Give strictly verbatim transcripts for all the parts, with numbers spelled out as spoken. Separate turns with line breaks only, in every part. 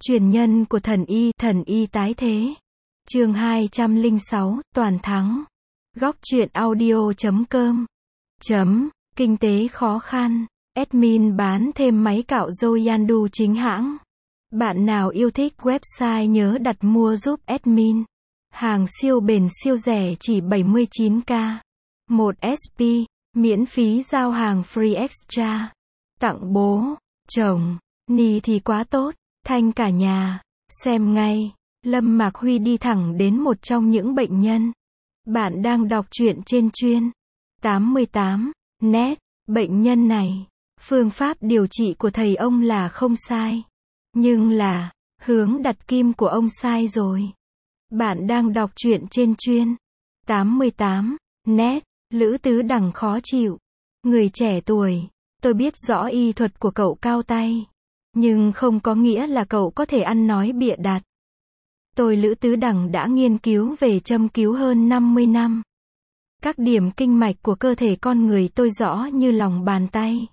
Truyền nhân của thần y, thần y tái thế. Chương hai trăm lẻ sáu, toàn thắng. Góc truyện audio chấm com. Chấm, kinh tế khó khăn. Admin bán thêm máy cạo râu Yandu chính hãng. Bạn nào yêu thích website nhớ đặt mua giúp admin. Hàng siêu bền siêu rẻ chỉ bảy mươi chín k. một ét pê, miễn phí giao hàng free extra. Tặng bố, chồng, ni thì quá tốt, thanh cả nhà. Xem ngay, Lâm Mạc Huy đi thẳng đến một trong những bệnh nhân. Bạn đang đọc truyện trên chuyên tám mươi tám net. Bệnh nhân này, phương pháp điều trị của thầy ông là không sai. Nhưng là, hướng đặt kim của ông sai rồi. Bạn đang đọc truyện trên chuyên tám mươi tám net. Lữ Tứ Đằng khó chịu. Người trẻ tuổi, tôi biết rõ y thuật của cậu cao tay. Nhưng không có nghĩa là cậu có thể ăn nói bịa đặt. Tôi Lữ Tứ Đằng đã nghiên cứu về châm cứu hơn năm mươi năm. Các điểm kinh mạch của cơ thể con người tôi rõ như lòng bàn tay.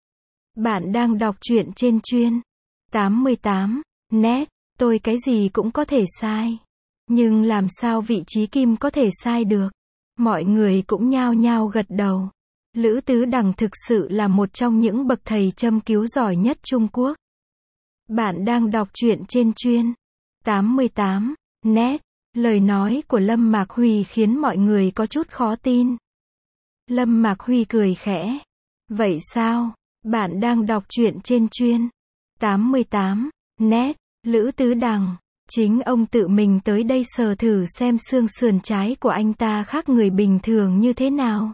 Bạn đang đọc truyện trên chuyên tám mươi tám net. Tôi cái gì cũng có thể sai. Nhưng làm sao vị trí kim có thể sai được? Mọi người cũng nhao nhao gật đầu. Lữ Tứ Đằng thực sự là một trong những bậc thầy châm cứu giỏi nhất Trung Quốc. Bạn đang đọc truyện trên chuyên tám mươi tám net. Lời nói của Lâm Mạc Huy khiến mọi người có chút khó tin. Lâm Mạc Huy cười khẽ. Vậy sao? Bạn đang đọc truyện trên chuyên tám mươi tám net. Lữ Tứ Đằng, chính ông tự mình tới đây sờ thử xem xương sườn trái của anh ta khác người bình thường như thế nào.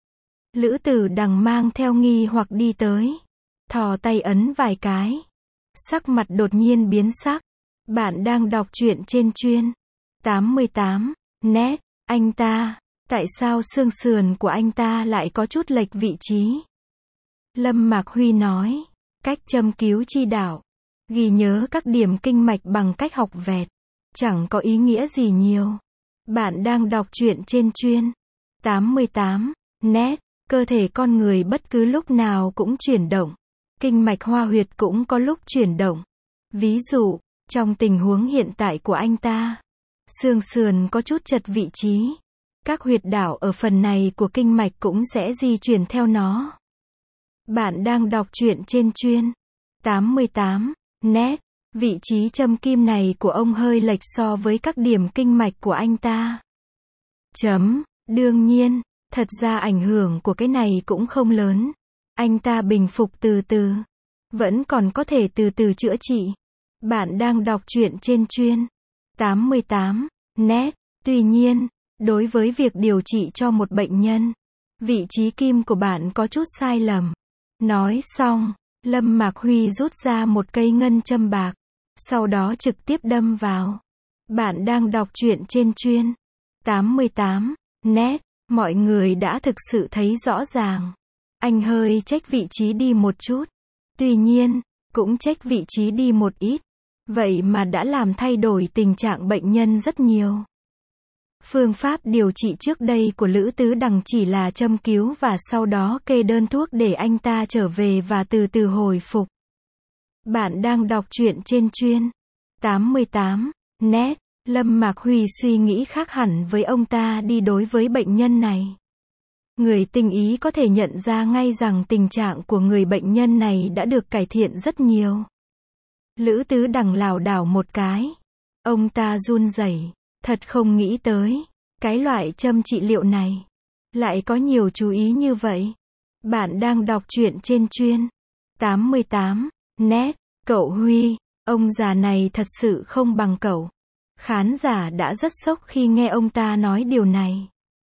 Lữ Tử Đằng mang theo nghi hoặc đi tới. Thò tay ấn vài cái. Sắc mặt đột nhiên biến sắc. Bạn đang đọc truyện trên chuyên tám mươi tám net. Anh ta, tại sao xương sườn của anh ta lại có chút lệch vị trí? Lâm Mạc Huy nói, cách châm cứu chi đạo, ghi nhớ các điểm kinh mạch bằng cách học vẹt, chẳng có ý nghĩa gì nhiều. Bạn đang đọc truyện trên chuyên tám mươi tám net. Cơ thể con người bất cứ lúc nào cũng chuyển động. Kinh mạch hoa huyệt cũng có lúc chuyển động. Ví dụ, trong tình huống hiện tại của anh ta, xương sườn có chút chật vị trí. Các huyệt đạo ở phần này của kinh mạch cũng sẽ di chuyển theo nó. Bạn đang đọc truyện trên chuyên tám mươi tám net. Vị trí châm kim này của ông hơi lệch so với các điểm kinh mạch của anh ta. Chấm, đương nhiên, thật ra ảnh hưởng của cái này cũng không lớn. Anh ta bình phục từ từ. Vẫn còn có thể từ từ chữa trị. Bạn đang đọc truyện trên chuyên tám mươi tám net. Tuy nhiên, đối với việc điều trị cho một bệnh nhân, vị trí kim của bạn có chút sai lầm. Nói xong, Lâm Mạc Huy rút ra một cây ngân châm bạc. Sau đó trực tiếp đâm vào. Bạn đang đọc truyện trên chuyên tám mươi tám net. Mọi người đã thực sự thấy rõ ràng. Anh hơi chếch vị trí đi một chút. Tuy nhiên, cũng chếch vị trí đi một ít. Vậy mà đã làm thay đổi tình trạng bệnh nhân rất nhiều. Phương pháp điều trị trước đây của Lữ Tứ Đằng chỉ là châm cứu và sau đó kê đơn thuốc để anh ta trở về và từ từ hồi phục. Bạn đang đọc truyện trên chuyên tám mươi tám net. Lâm Mạc Huy suy nghĩ khác hẳn với ông ta đi đối với bệnh nhân này. Người tinh ý có thể nhận ra ngay rằng tình trạng của người bệnh nhân này đã được cải thiện rất nhiều. Lữ Tứ Đằng lảo đảo một cái. Ông ta run rẩy, thật không nghĩ tới, cái loại châm trị liệu này lại có nhiều chú ý như vậy. Bạn đang đọc truyện trên chuyên tám mươi tám net. Cậu Huy, ông già này thật sự không bằng cậu. Khán giả đã rất sốc khi nghe ông ta nói điều này.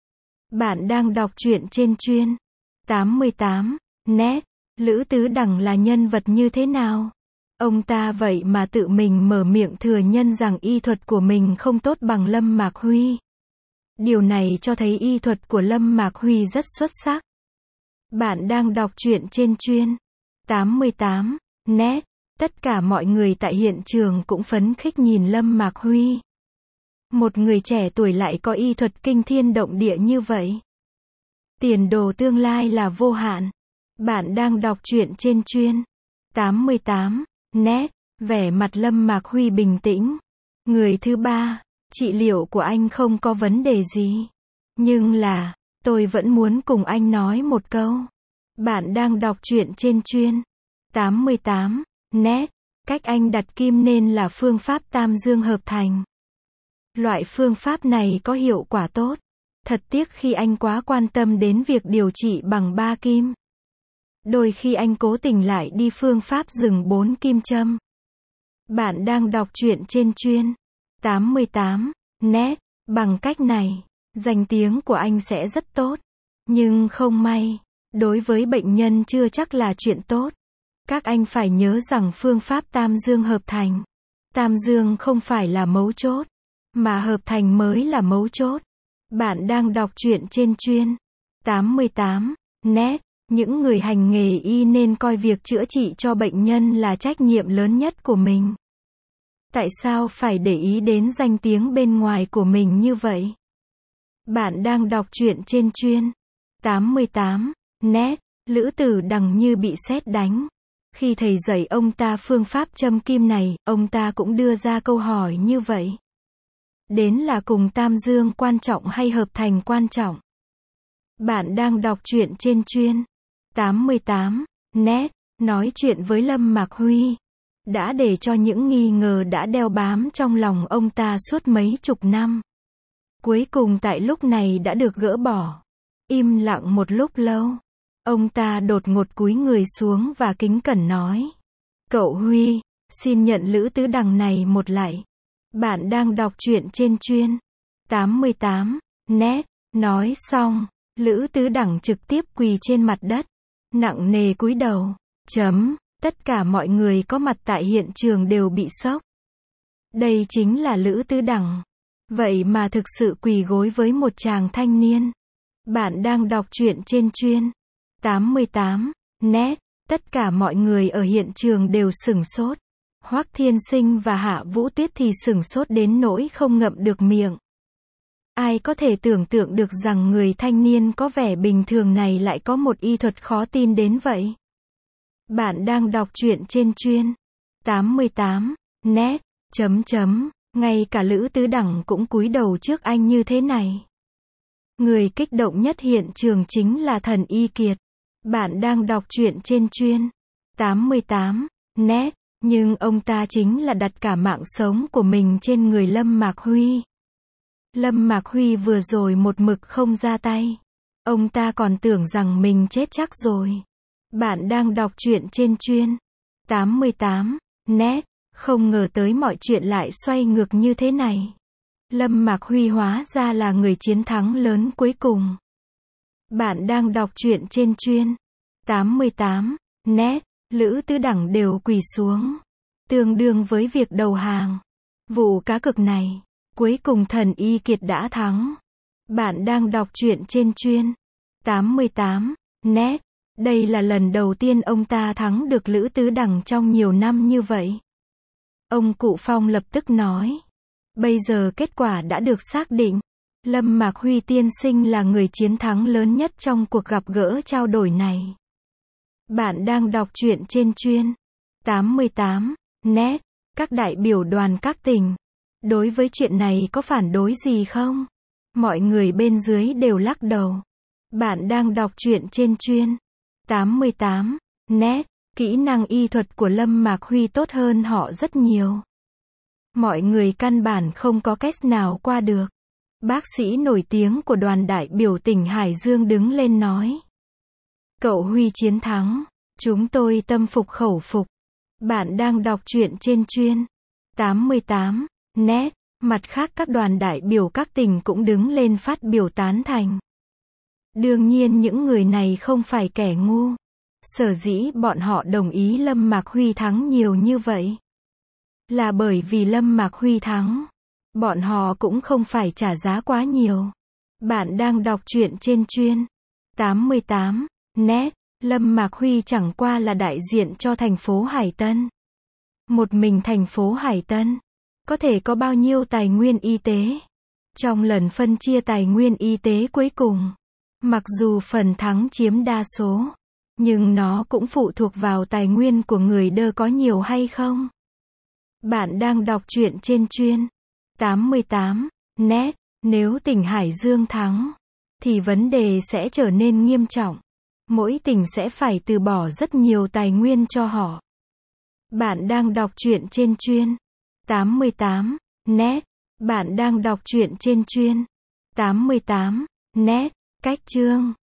Bạn đang đọc truyện trên chuyên tám mươi tám net. Lữ Tứ Đằng là nhân vật như thế nào? Ông ta vậy mà tự mình mở miệng thừa nhận rằng y thuật của mình không tốt bằng Lâm Mạc Huy. Điều này cho thấy y thuật của Lâm Mạc Huy rất xuất sắc. Bạn đang đọc truyện trên chuyên tám mươi tám net. Tất cả mọi người tại hiện trường cũng phấn khích nhìn Lâm Mạc Huy. Một người trẻ tuổi lại có y thuật kinh thiên động địa như vậy. Tiền đồ tương lai là vô hạn. Bạn đang đọc truyện trên chuyên tám mươi tám net. Vẻ mặt Lâm Mạc Huy bình tĩnh. Người thứ ba, trị liệu của anh không có vấn đề gì. Nhưng là, tôi vẫn muốn cùng anh nói một câu. Bạn đang đọc truyện trên chuyên tám mươi tám net. Cách anh đặt kim nên là phương pháp tam dương hợp thành. Loại phương pháp này có hiệu quả tốt. Thật tiếc khi anh quá quan tâm đến việc điều trị bằng ba kim. Đôi khi anh cố tình lại đi phương pháp dừng bốn kim châm. Bạn đang đọc truyện trên chuyên tám mươi tám net. Bằng cách này, danh tiếng của anh sẽ rất tốt. Nhưng không may, đối với bệnh nhân chưa chắc là chuyện tốt. Các anh phải nhớ rằng phương pháp tam dương hợp thành. Tam dương không phải là mấu chốt, mà hợp thành mới là mấu chốt. Bạn đang đọc truyện trên chuyên tám mươi tám net. Những người hành nghề y nên coi việc chữa trị cho bệnh nhân là trách nhiệm lớn nhất của mình. Tại sao phải để ý đến danh tiếng bên ngoài của mình như vậy? Bạn đang đọc truyện trên chuyên tám mươi tám net. Lữ Tử Đằng như bị sét đánh. Khi thầy dạy ông ta phương pháp châm kim này, ông ta cũng đưa ra câu hỏi như vậy. Đến là cùng tam dương quan trọng hay hợp thành quan trọng? Bạn đang đọc truyện trên chuyên tám mươi tám net. Nói chuyện với Lâm Mạc Huy đã để cho những nghi ngờ đã đeo bám trong lòng ông ta suốt mấy chục năm. Cuối cùng tại lúc này đã được gỡ bỏ. Im lặng một lúc lâu. Ông ta đột ngột cúi người xuống và kính cẩn nói. Cậu Huy, xin nhận Lữ Tứ Đằng này một lạy. Bạn đang đọc truyện trên chuyên tám mươi tám net. Nói xong, Lữ Tứ Đằng trực tiếp quỳ trên mặt đất. Nặng nề cúi đầu. Chấm. Tất cả mọi người có mặt tại hiện trường đều bị sốc. Đây chính là Lữ Tứ Đằng. Vậy mà thực sự quỳ gối với một chàng thanh niên. Bạn đang đọc truyện trên chuyên tám mươi tám net. Tất cả mọi người ở hiện trường đều sửng sốt. Hoắc Thiên Sinh và Hạ Vũ Tuyết thì sửng sốt đến nỗi không ngậm được miệng. Ai có thể tưởng tượng được rằng người thanh niên có vẻ bình thường này lại có một y thuật khó tin đến vậy? Bạn đang đọc truyện trên chuyên tám mươi tám net. Chấm chấm. Ngay cả Lữ Tứ Đằng cũng cúi đầu trước anh như thế này. Người kích động nhất hiện trường chính là Thần Y Kiệt. Bạn đang đọc truyện trên chuyên tám mươi tám net. Nhưng ông ta chính là đặt cả mạng sống của mình trên người Lâm Mạc Huy. Lâm Mạc Huy vừa rồi một mực không ra tay. Ông ta còn tưởng rằng mình chết chắc rồi. Bạn đang đọc truyện trên chuyên tám mươi tám net. Không ngờ tới mọi chuyện lại xoay ngược như thế này. Lâm Mạc Huy hóa ra là người chiến thắng lớn cuối cùng. Bạn đang đọc truyện trên chuyên tám mươi tám net. Lữ Tứ Đằng đều quỳ xuống. Tương đương với việc đầu hàng. Vụ cá cược này, cuối cùng Thần Y Kiệt đã thắng. Bạn đang đọc truyện trên chuyên tám mươi tám net. Đây là lần đầu tiên ông ta thắng được Lữ Tứ Đằng trong nhiều năm như vậy. Ông Cụ Phong lập tức nói. Bây giờ kết quả đã được xác định. Lâm Mạc Huy tiên sinh là người chiến thắng lớn nhất trong cuộc gặp gỡ trao đổi này. Bạn đang đọc truyện trên chuyên tám mươi tám net. Các đại biểu đoàn các tỉnh. Đối với chuyện này có phản đối gì không? Mọi người bên dưới đều lắc đầu. Bạn đang đọc truyện trên chuyên tám mươi tám net. Kỹ năng y thuật của Lâm Mạc Huy tốt hơn họ rất nhiều. Mọi người căn bản không có cách nào qua được. Bác sĩ nổi tiếng của đoàn đại biểu tỉnh Hải Dương đứng lên nói. Cậu Huy chiến thắng. Chúng tôi tâm phục khẩu phục. Bạn đang đọc truyện trên chuyên tám mươi tám net. Mặt khác các đoàn đại biểu các tỉnh cũng đứng lên phát biểu tán thành. Đương nhiên những người này không phải kẻ ngu. Sở dĩ bọn họ đồng ý Lâm Mạc Huy thắng nhiều như vậy là bởi vì Lâm Mạc Huy thắng. Bọn họ cũng không phải trả giá quá nhiều. Bạn đang đọc truyện trên chuyên tám mươi tám net. Lâm Mạc Huy chẳng qua là đại diện cho thành phố Hải Tân. Một mình thành phố Hải Tân có thể có bao nhiêu tài nguyên y tế? Trong lần phân chia tài nguyên y tế cuối cùng, mặc dù phần thắng chiếm đa số, nhưng nó cũng phụ thuộc vào tài nguyên của người đơ có nhiều hay không. Bạn đang đọc truyện trên chuyên tám mươi tám net. Nếu tỉnh Hải Dương thắng, thì vấn đề sẽ trở nên nghiêm trọng. Mỗi tỉnh sẽ phải từ bỏ rất nhiều tài nguyên cho họ. Bạn đang đọc truyện trên chuyên tám mươi tám net. Bạn đang đọc truyện trên chuyên tám mươi tám net. Cách chương